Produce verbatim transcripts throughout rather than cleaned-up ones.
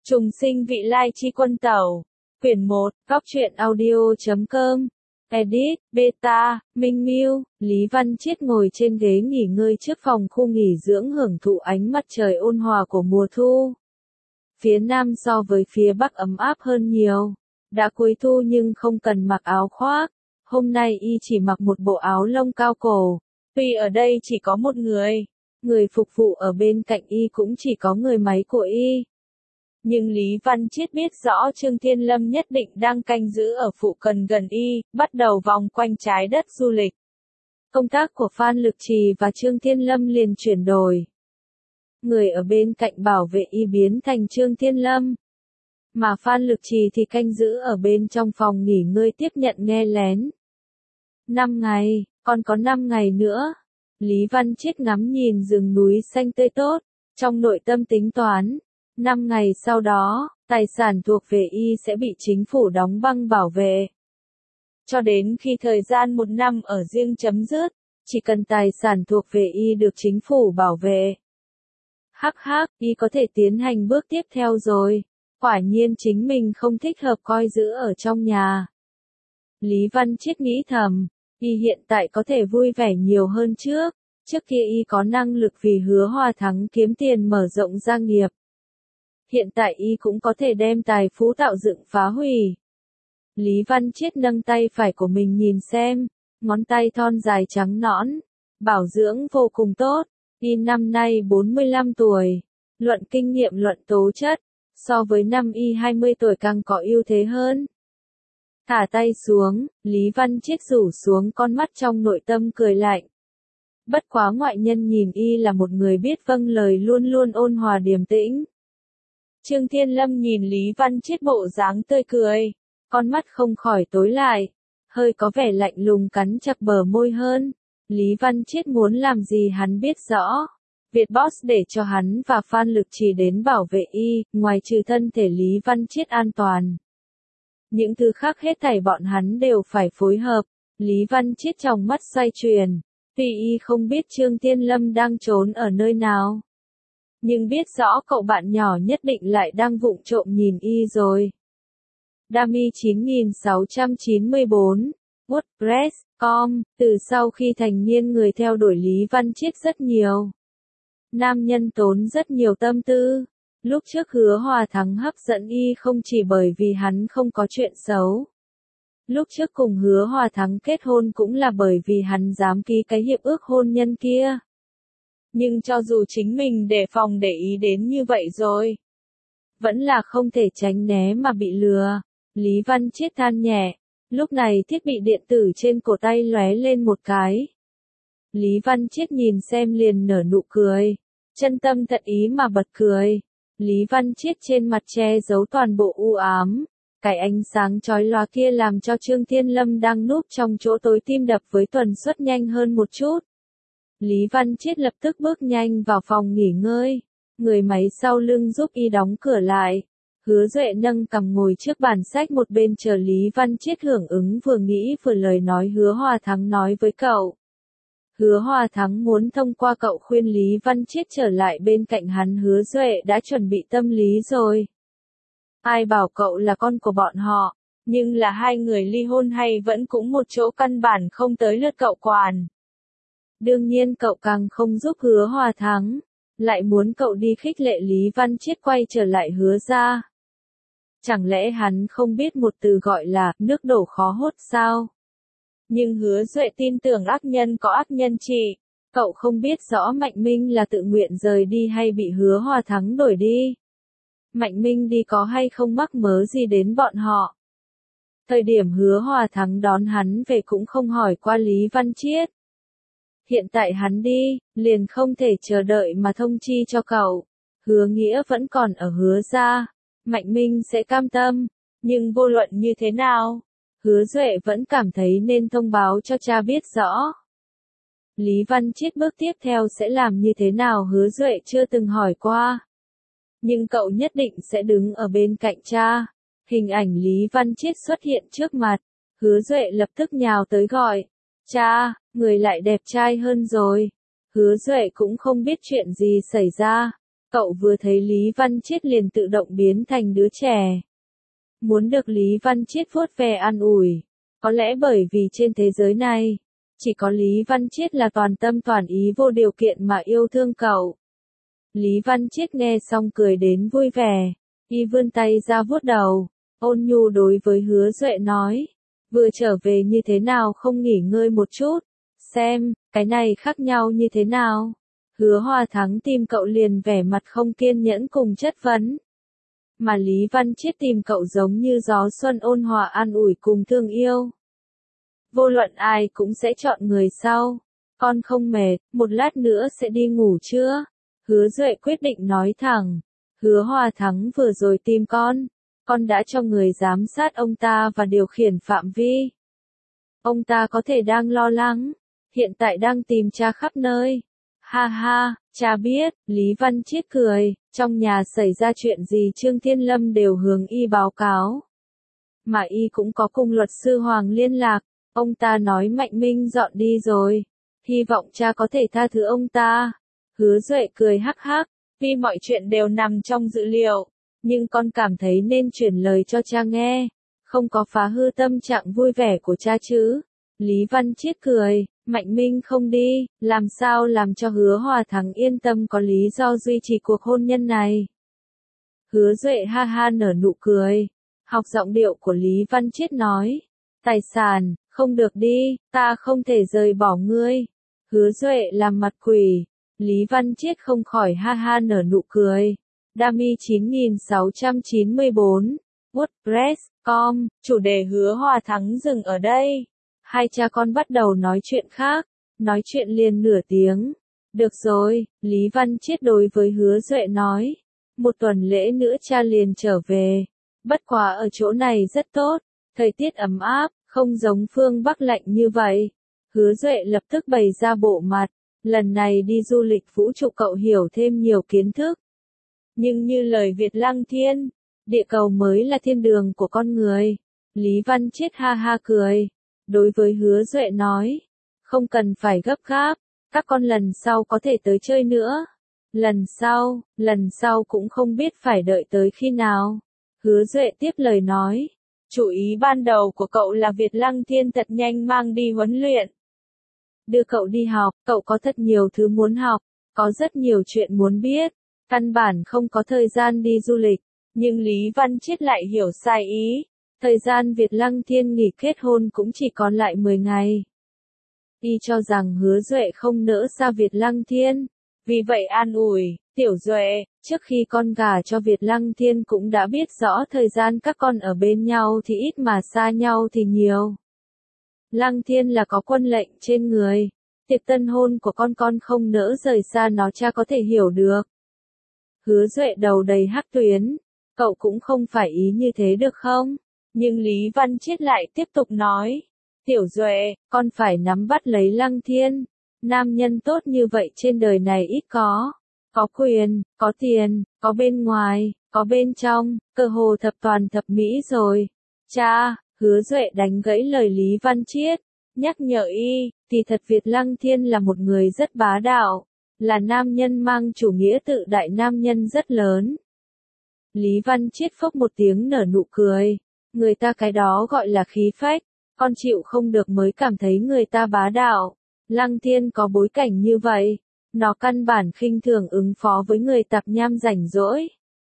Trùng sinh vị lai chi quân tẩu. Quyển một, góc truyện audio.com. Edit, Beta, Minh Miu. Lý Văn Chiết ngồi trên ghế nghỉ ngơi trước phòng khu nghỉ dưỡng hưởng thụ ánh mặt trời ôn hòa của mùa thu. Phía Nam so với phía Bắc ấm áp hơn nhiều. Đã cuối thu nhưng không cần mặc áo khoác. Hôm nay y chỉ mặc một bộ áo lông cao cổ. Tuy ở đây chỉ có một người, người phục vụ ở bên cạnh y cũng chỉ có người máy của y. Nhưng Lý Văn Chiết biết rõ Trương Thiên Lâm nhất định đang canh giữ ở phụ cận gần y, bắt đầu vòng quanh trái đất du lịch. Công tác của Phan Lực Trì và Trương Thiên Lâm liền chuyển đổi. Người ở bên cạnh bảo vệ y biến thành Trương Thiên Lâm. Mà Phan Lực Trì thì canh giữ ở bên trong phòng nghỉ ngơi tiếp nhận nghe lén. Năm ngày, còn có năm ngày nữa. Lý Văn Chiết ngắm nhìn rừng núi xanh tươi tốt, trong nội tâm tính toán. Năm ngày sau đó, tài sản thuộc về y sẽ bị chính phủ đóng băng bảo vệ. Cho đến khi thời gian một năm ở riêng chấm dứt, chỉ cần tài sản thuộc về y được chính phủ bảo vệ. Hắc hắc, y có thể tiến hành bước tiếp theo rồi. Quả nhiên chính mình không thích hợp coi giữ ở trong nhà. Lý Văn Chiết nghĩ thầm, y hiện tại có thể vui vẻ nhiều hơn trước. Trước kia y có năng lực vì Hứa Hòa Thắng kiếm tiền mở rộng gia nghiệp. Hiện tại y cũng có thể đem tài phú tạo dựng phá hủy. Lý Văn Chiết nâng tay phải của mình nhìn xem, ngón tay thon dài trắng nõn, bảo dưỡng vô cùng tốt. Y năm nay bốn mươi lăm tuổi, luận kinh nghiệm luận tố chất, so với năm y hai mươi tuổi càng có ưu thế hơn. Thả tay xuống, Lý Văn Chiết rủ xuống con mắt trong nội tâm cười lạnh. Bất quá ngoại nhân nhìn y là một người biết vâng lời luôn luôn ôn hòa điềm tĩnh. Trương Thiên Lâm nhìn Lý Văn Chiết bộ dáng tươi cười, con mắt không khỏi tối lại, hơi có vẻ lạnh lùng cắn chặt bờ môi hơn. Lý Văn Chiết muốn làm gì hắn biết rõ. Vietboss để cho hắn và Phan Lực Trì đến bảo vệ y, ngoài trừ thân thể Lý Văn Chiết an toàn. Những thứ khác hết thảy bọn hắn đều phải phối hợp. Lý Văn Chiết trong mắt xoay chuyển, tuy y không biết Trương Thiên Lâm đang trốn ở nơi nào. Nhưng biết rõ cậu bạn nhỏ nhất định lại đang vụng trộm nhìn y rồi. Dami chín nghìn sáu trăm chín mươi bốn, WordPress chấm com, từ sau khi thành niên người theo đuổi Lý Văn Chiết rất nhiều. Nam nhân tốn rất nhiều tâm tư. Lúc trước Hứa Hòa Thắng hấp dẫn y không chỉ bởi vì hắn không có chuyện xấu. Lúc trước cùng Hứa Hòa Thắng kết hôn cũng là bởi vì hắn dám ký cái hiệp ước hôn nhân kia. Nhưng cho dù chính mình đề phòng để ý đến như vậy rồi, vẫn là không thể tránh né mà bị lừa. Lý Văn Chiết than nhẹ, lúc này thiết bị điện tử trên cổ tay lóe lên một cái. Lý Văn Chiết nhìn xem liền nở nụ cười, chân tâm tận ý mà bật cười. Lý Văn Chiết trên mặt che giấu toàn bộ u ám, cái ánh sáng chói lòa kia làm cho Trương Thiên Lâm đang núp trong chỗ tối tim đập với tần suất nhanh hơn một chút. Lý Văn Chiết lập tức bước nhanh vào phòng nghỉ ngơi, người máy sau lưng giúp y đóng cửa lại. Hứa Duệ nâng cằm ngồi trước bàn sách một bên chờ Lý Văn Chiết hưởng ứng vừa nghĩ vừa lời nói Hứa Hòa Thắng nói với cậu. Hứa Hòa Thắng muốn thông qua cậu khuyên Lý Văn Chiết trở lại bên cạnh hắn. Hứa Duệ đã chuẩn bị tâm lý rồi. Ai bảo cậu là con của bọn họ, nhưng là hai người ly hôn hay vẫn cũng một chỗ căn bản không tới lượt cậu quản. Đương nhiên cậu càng không giúp Hứa Hòa Thắng, lại muốn cậu đi khích lệ Lý Văn Chiết quay trở lại Hứa gia. Chẳng lẽ hắn không biết một từ gọi là nước đổ khó hốt sao? Nhưng Hứa Duệ tin tưởng ác nhân có ác nhân trị. Cậu không biết rõ Mạnh Minh là tự nguyện rời đi hay bị Hứa Hòa Thắng đuổi đi. Mạnh Minh đi có hay không mắc mớ gì đến bọn họ. Thời điểm Hứa Hòa Thắng đón hắn về cũng không hỏi qua Lý Văn Chiết. Hiện tại hắn đi, liền không thể chờ đợi mà thông chi cho cậu. Hứa Nghĩa vẫn còn ở Hứa gia, Mạnh Minh sẽ cam tâm, nhưng vô luận như thế nào, Hứa Duệ vẫn cảm thấy nên thông báo cho cha biết rõ. Lý Văn Chiết bước tiếp theo sẽ làm như thế nào Hứa Duệ chưa từng hỏi qua. Nhưng cậu nhất định sẽ đứng ở bên cạnh cha. Hình ảnh Lý Văn Chiết xuất hiện trước mặt, Hứa Duệ lập tức nhào tới gọi. Cha, người lại đẹp trai hơn rồi. Hứa Duệ cũng không biết chuyện gì xảy ra. Cậu vừa thấy Lý Văn Chiết liền tự động biến thành đứa trẻ. Muốn được Lý Văn Chiết vuốt ve an ủi. Có lẽ bởi vì trên thế giới này, chỉ có Lý Văn Chiết là toàn tâm toàn ý vô điều kiện mà yêu thương cậu. Lý Văn Chiết nghe xong cười đến vui vẻ. Y vươn tay ra vuốt đầu. Ôn nhu đối với Hứa Duệ nói. Vừa trở về như thế nào không nghỉ ngơi một chút. Xem, cái này khác nhau như thế nào. Hứa Hòa Thắng tìm cậu liền vẻ mặt không kiên nhẫn cùng chất vấn. Mà Lý Văn Chiết tìm cậu giống như gió xuân ôn hòa an ủi cùng thương yêu. Vô luận ai cũng sẽ chọn người sau. Con không mệt, một lát nữa sẽ đi ngủ chưa? Hứa Duệ quyết định nói thẳng. Hứa Hòa Thắng vừa rồi tìm con. Con đã cho người giám sát ông ta và điều khiển phạm vi. Ông ta có thể đang lo lắng. Hiện tại đang tìm cha khắp nơi. Ha ha, cha biết, Lý Văn Chiết cười, trong nhà xảy ra chuyện gì Trương Thiên Lâm đều hướng y báo cáo. Mà y cũng có cùng luật sư Hoàng liên lạc, ông ta nói Mạnh Minh dọn đi rồi, hy vọng cha có thể tha thứ ông ta. Hứa Duệ cười hắc hắc, vì mọi chuyện đều nằm trong dự liệu, nhưng con cảm thấy nên chuyển lời cho cha nghe, không có phá hư tâm trạng vui vẻ của cha chứ. Lý Văn Chiết cười. Mạnh Minh không đi, làm sao làm cho Hứa Hòa Thắng yên tâm có lý do duy trì cuộc hôn nhân này. Hứa Duệ ha ha nở nụ cười, học giọng điệu của Lý Văn Chiết nói, tài sản, không được đi, ta không thể rời bỏ ngươi. Hứa Duệ làm mặt quỷ, Lý Văn Chiết không khỏi ha ha nở nụ cười. Dami chín nghìn sáu trăm chín mươi bốn, WordPress chấm com, chủ đề Hứa Hòa Thắng dừng ở đây. Hai cha con bắt đầu nói chuyện khác, nói chuyện liền nửa tiếng. Được rồi, Lý Văn Chiết đối với Hứa Duệ nói. Một tuần lễ nữa cha liền trở về. Bất quá ở chỗ này rất tốt, thời tiết ấm áp, không giống phương Bắc lạnh như vậy. Hứa Duệ lập tức bày ra bộ mặt. Lần này đi du lịch vũ trụ cậu hiểu thêm nhiều kiến thức. Nhưng như lời Việt Lăng Thiên, địa cầu mới là thiên đường của con người. Lý Văn Chiết ha ha cười. Đối với Hứa Duệ nói, không cần phải gấp gáp, các con lần sau có thể tới chơi nữa. Lần sau, lần sau cũng không biết phải đợi tới khi nào. Hứa Duệ tiếp lời nói, chủ ý ban đầu của cậu là Việt Lăng Thiên thật nhanh mang đi huấn luyện. Đưa cậu đi học, cậu có thật nhiều thứ muốn học, có rất nhiều chuyện muốn biết, căn bản không có thời gian đi du lịch, nhưng Lý Văn Chiết lại hiểu sai ý. Thời gian Việt Lăng Thiên nghỉ kết hôn cũng chỉ còn lại mười ngày. Y cho rằng Hứa Duệ không nỡ xa Việt Lăng Thiên. Vì vậy an ủi, Tiểu Duệ, trước khi con gả cho Việt Lăng Thiên cũng đã biết rõ thời gian các con ở bên nhau thì ít mà xa nhau thì nhiều. Lăng Thiên là có quân lệnh trên người. Tiệc tân hôn của con con không nỡ rời xa nó cha có thể hiểu được. Hứa Duệ đầu đầy hắc tuyến. Cậu cũng không phải ý như thế được không? Nhưng Lý Văn Chiết lại tiếp tục nói, Tiểu Duệ, con phải nắm bắt lấy Lăng Thiên, nam nhân tốt như vậy trên đời này ít có, có quyền, có tiền, có bên ngoài, có bên trong, cơ hồ thập toàn thập mỹ rồi. Cha, Hứa Duệ đánh gãy lời Lý Văn Chiết, nhắc nhở y, thì thật Việt Lăng Thiên là một người rất bá đạo, là nam nhân mang chủ nghĩa tự đại nam nhân rất lớn. Lý Văn Chiết phốc một tiếng nở nụ cười. Người ta cái đó gọi là khí phách, con chịu không được mới cảm thấy người ta bá đạo. Lăng Thiên có bối cảnh như vậy, nó căn bản khinh thường ứng phó với người tạp nham rảnh rỗi.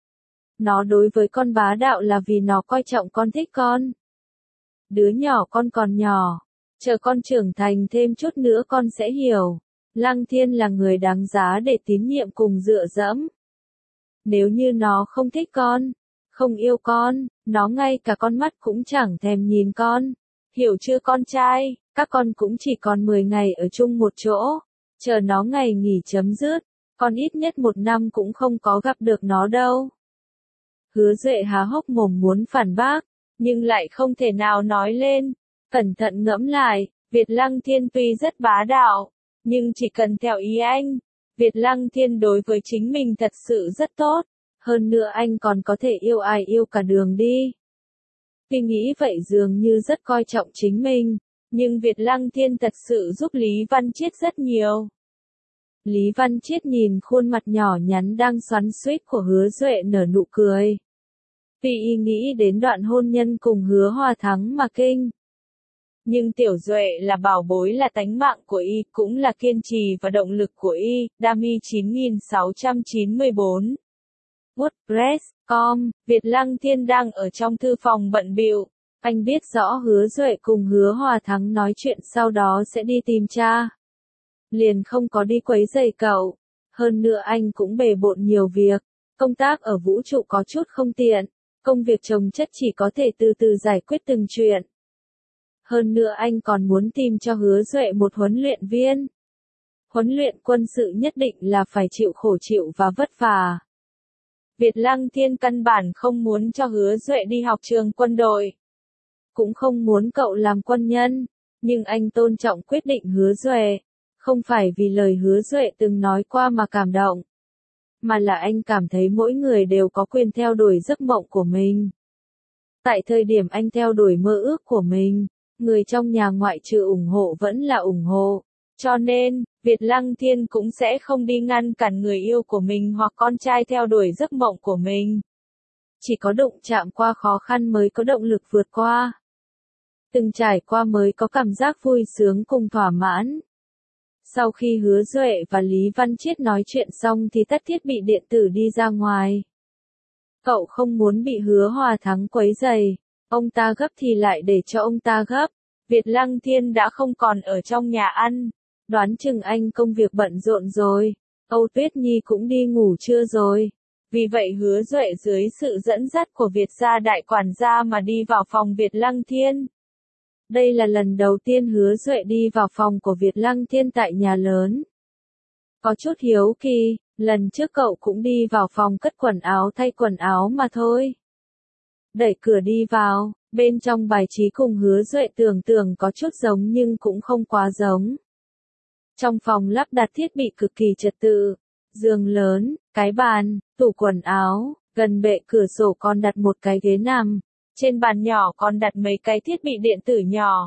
Nó đối với con bá đạo là vì nó coi trọng con thích con. Đứa nhỏ con còn nhỏ, chờ con trưởng thành thêm chút nữa con sẽ hiểu. Lăng Thiên là người đáng giá để tín nhiệm cùng dựa dẫm. Nếu như nó không thích con, không yêu con, nó ngay cả con mắt cũng chẳng thèm nhìn con. Hiểu chưa con trai, các con cũng chỉ còn mười ngày ở chung một chỗ. Chờ nó ngày nghỉ chấm dứt, con ít nhất một năm cũng không có gặp được nó đâu. Hứa Duệ há hốc mồm muốn phản bác, nhưng lại không thể nào nói lên. Cẩn thận ngẫm lại, Việt Lăng Thiên tuy rất bá đạo, nhưng chỉ cần theo ý anh, Việt Lăng Thiên đối với chính mình thật sự rất tốt. Hơn nữa anh còn có thể yêu ai yêu cả đường đi. Tuy nghĩ vậy dường như rất coi trọng chính mình, nhưng Việt Lăng Thiên thật sự giúp Lý Văn Chiết rất nhiều. Lý Văn Chiết nhìn khuôn mặt nhỏ nhắn đang xoắn xuýt của Hứa Duệ nở nụ cười. Vì y nghĩ đến đoạn hôn nhân cùng Hứa Hòa Thắng mà kinh. Nhưng Tiểu Duệ là bảo bối, là tánh mạng của y, cũng là kiên trì và động lực của y. Dami chín nghìn sáu trăm chín mươi bốn WordPress chấm com Việt Lăng Thiên đang ở trong thư phòng bận bịu. Anh biết rõ Hứa Duệ cùng Hứa Hòa Thắng nói chuyện sau đó sẽ đi tìm cha. Liền không có đi quấy rầy cậu. Hơn nữa anh cũng bề bộn nhiều việc. Công tác ở vũ trụ có chút không tiện. Công việc chồng chất chỉ có thể từ từ giải quyết từng chuyện. Hơn nữa anh còn muốn tìm cho Hứa Duệ một huấn luyện viên. Huấn luyện quân sự nhất định là phải chịu khổ chịu và vất vả. Việt Lăng Thiên căn bản không muốn cho Hứa Duệ đi học trường quân đội. Cũng không muốn cậu làm quân nhân. Nhưng anh tôn trọng quyết định Hứa Duệ. Không phải vì lời Hứa Duệ từng nói qua mà cảm động. Mà là anh cảm thấy mỗi người đều có quyền theo đuổi giấc mộng của mình. Tại thời điểm anh theo đuổi mơ ước của mình, người trong nhà ngoại trừ ủng hộ vẫn là ủng hộ. Cho nên, Việt Lăng Thiên cũng sẽ không đi ngăn cản người yêu của mình hoặc con trai theo đuổi giấc mộng của mình. Chỉ có đụng chạm qua khó khăn mới có động lực vượt qua. Từng trải qua mới có cảm giác vui sướng cùng thỏa mãn. Sau khi Hứa Duệ và Lý Văn Chiết nói chuyện xong thì tắt thiết bị điện tử đi ra ngoài. Cậu không muốn bị Hứa Hòa Thắng quấy rầy. Ông ta gấp thì lại để cho ông ta gấp. Việt Lăng Thiên đã không còn ở trong nhà ăn. Đoán chừng anh công việc bận rộn rồi. Âu Tuyết Nhi cũng đi ngủ trưa rồi. Vì vậy Hứa Duệ dưới sự dẫn dắt của Việt gia đại quản gia mà đi vào phòng Việt Lăng Thiên. Đây là lần đầu tiên Hứa Duệ đi vào phòng của Việt Lăng Thiên tại nhà lớn. Có chút hiếu kỳ, lần trước cậu cũng đi vào phòng cất quần áo thay quần áo mà thôi. Đẩy cửa đi vào, bên trong bài trí cùng Hứa Duệ tưởng tượng có chút giống nhưng cũng không quá giống. Trong phòng lắp đặt thiết bị cực kỳ trật tự, giường lớn, cái bàn, tủ quần áo, gần bệ cửa sổ còn đặt một cái ghế nằm. Trên bàn nhỏ còn đặt mấy cái thiết bị điện tử nhỏ.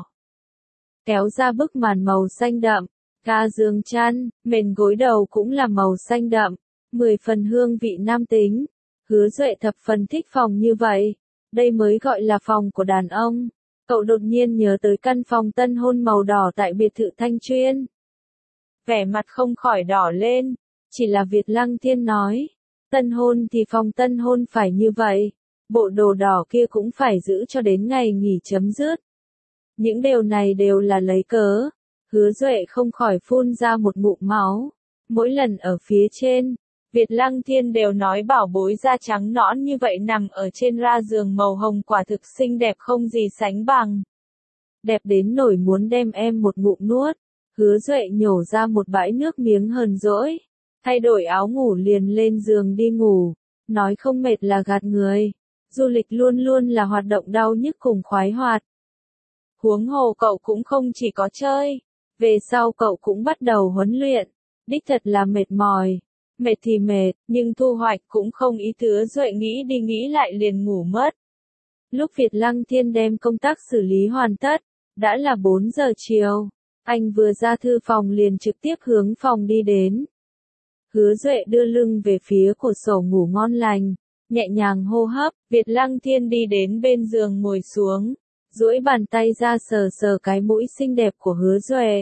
Kéo ra bức màn màu xanh đậm, ga giường chăn, mền gối đầu cũng là màu xanh đậm, mười phần hương vị nam tính. Hứa Duệ thập phần thích phòng như vậy. Đây mới gọi là phòng của đàn ông. Cậu đột nhiên nhớ tới căn phòng tân hôn màu đỏ tại biệt thự Thanh Chuyên. Vẻ mặt không khỏi đỏ lên. Chỉ là Việt Lăng Thiên nói. Tân hôn thì phòng tân hôn phải như vậy. Bộ đồ đỏ kia cũng phải giữ cho đến ngày nghỉ chấm dứt. Những điều này đều là lấy cớ. Hứa Duệ không khỏi phun ra một ngụm máu. Mỗi lần ở phía trên, Việt Lăng Thiên đều nói bảo bối da trắng nõn như vậy nằm ở trên ra giường màu hồng quả thực xinh đẹp không gì sánh bằng. Đẹp đến nổi muốn đem em một ngụm nuốt. Hứa Duệ nhổ ra một bãi nước miếng hờn dỗi. Thay đổi áo ngủ liền lên giường đi ngủ. Nói không mệt là gạt người. Du lịch luôn luôn là hoạt động đau nhức cùng khoái hoạt. Huống hồ cậu cũng không chỉ có chơi. Về sau cậu cũng bắt đầu huấn luyện. Đích thật là mệt mỏi. Mệt thì mệt, nhưng thu hoạch cũng không ý Hứa Duệ nghĩ đi nghĩ lại liền ngủ mất. Lúc Việt Lăng Thiên đem công tác xử lý hoàn tất, đã là bốn giờ chiều. Anh vừa ra thư phòng liền trực tiếp hướng phòng đi đến. Hứa Duệ đưa lưng về phía cửa sổ ngủ ngon lành. Nhẹ nhàng hô hấp, Việt Lăng Thiên đi đến bên giường ngồi xuống, duỗi bàn tay ra sờ sờ cái mũi xinh đẹp của Hứa Duệ.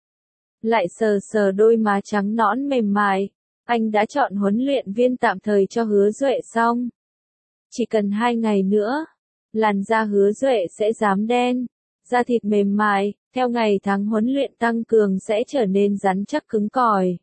Lại sờ sờ đôi má trắng nõn mềm mại, anh đã chọn huấn luyện viên tạm thời cho Hứa Duệ xong. Chỉ cần hai ngày nữa, làn da Hứa Duệ sẽ rám đen, da thịt mềm mại, theo ngày tháng huấn luyện tăng cường sẽ trở nên rắn chắc cứng cỏi.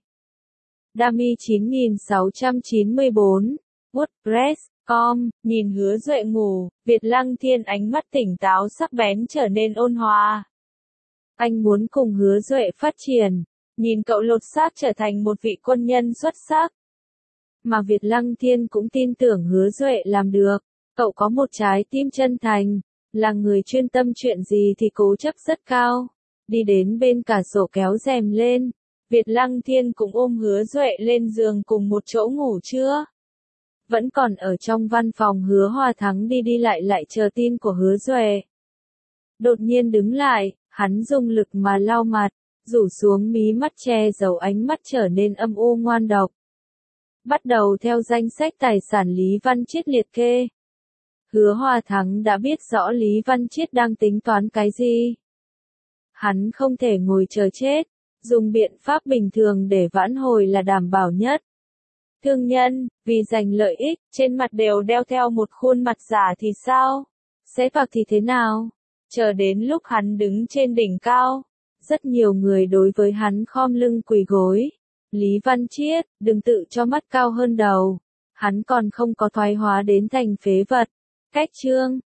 Dami chín nghìn sáu trăm chín mươi bốn WordPress chấm com Nhìn Hứa Duệ ngủ, Việt Lăng Thiên ánh mắt tỉnh táo sắc bén trở nên ôn hòa. Anh muốn cùng Hứa Duệ phát triển, nhìn cậu lột xác trở thành một vị quân nhân xuất sắc. Mà Việt Lăng Thiên cũng tin tưởng Hứa Duệ làm được. Cậu có một trái tim chân thành, là người chuyên tâm chuyện gì thì cố chấp rất cao. Đi đến bên cả sổ kéo rèm lên, Việt Lăng Thiên cũng ôm Hứa Duệ lên giường cùng một chỗ ngủ trưa. Vẫn còn ở trong văn phòng Hứa Hòa Thắng đi đi lại lại chờ tin của Hứa Duệ. Đột nhiên đứng lại, hắn dùng lực mà lau mặt, rủ xuống mí mắt che giấu ánh mắt trở nên âm u ngoan độc. Bắt đầu theo danh sách tài sản Lý Văn Chiết liệt kê. Hứa Hòa Thắng đã biết rõ Lý Văn Chiết đang tính toán cái gì. Hắn không thể ngồi chờ chết, dùng biện pháp bình thường để vãn hồi là đảm bảo nhất. Thương nhân, vì giành lợi ích, trên mặt đều đeo theo một khuôn mặt giả thì sao? Sẽ phạt thì thế nào? Chờ đến lúc hắn đứng trên đỉnh cao, rất nhiều người đối với hắn khom lưng quỳ gối. Lý Văn Chiết, đừng tự cho mắt cao hơn đầu. Hắn còn không có thoái hóa đến thành phế vật. Cách chương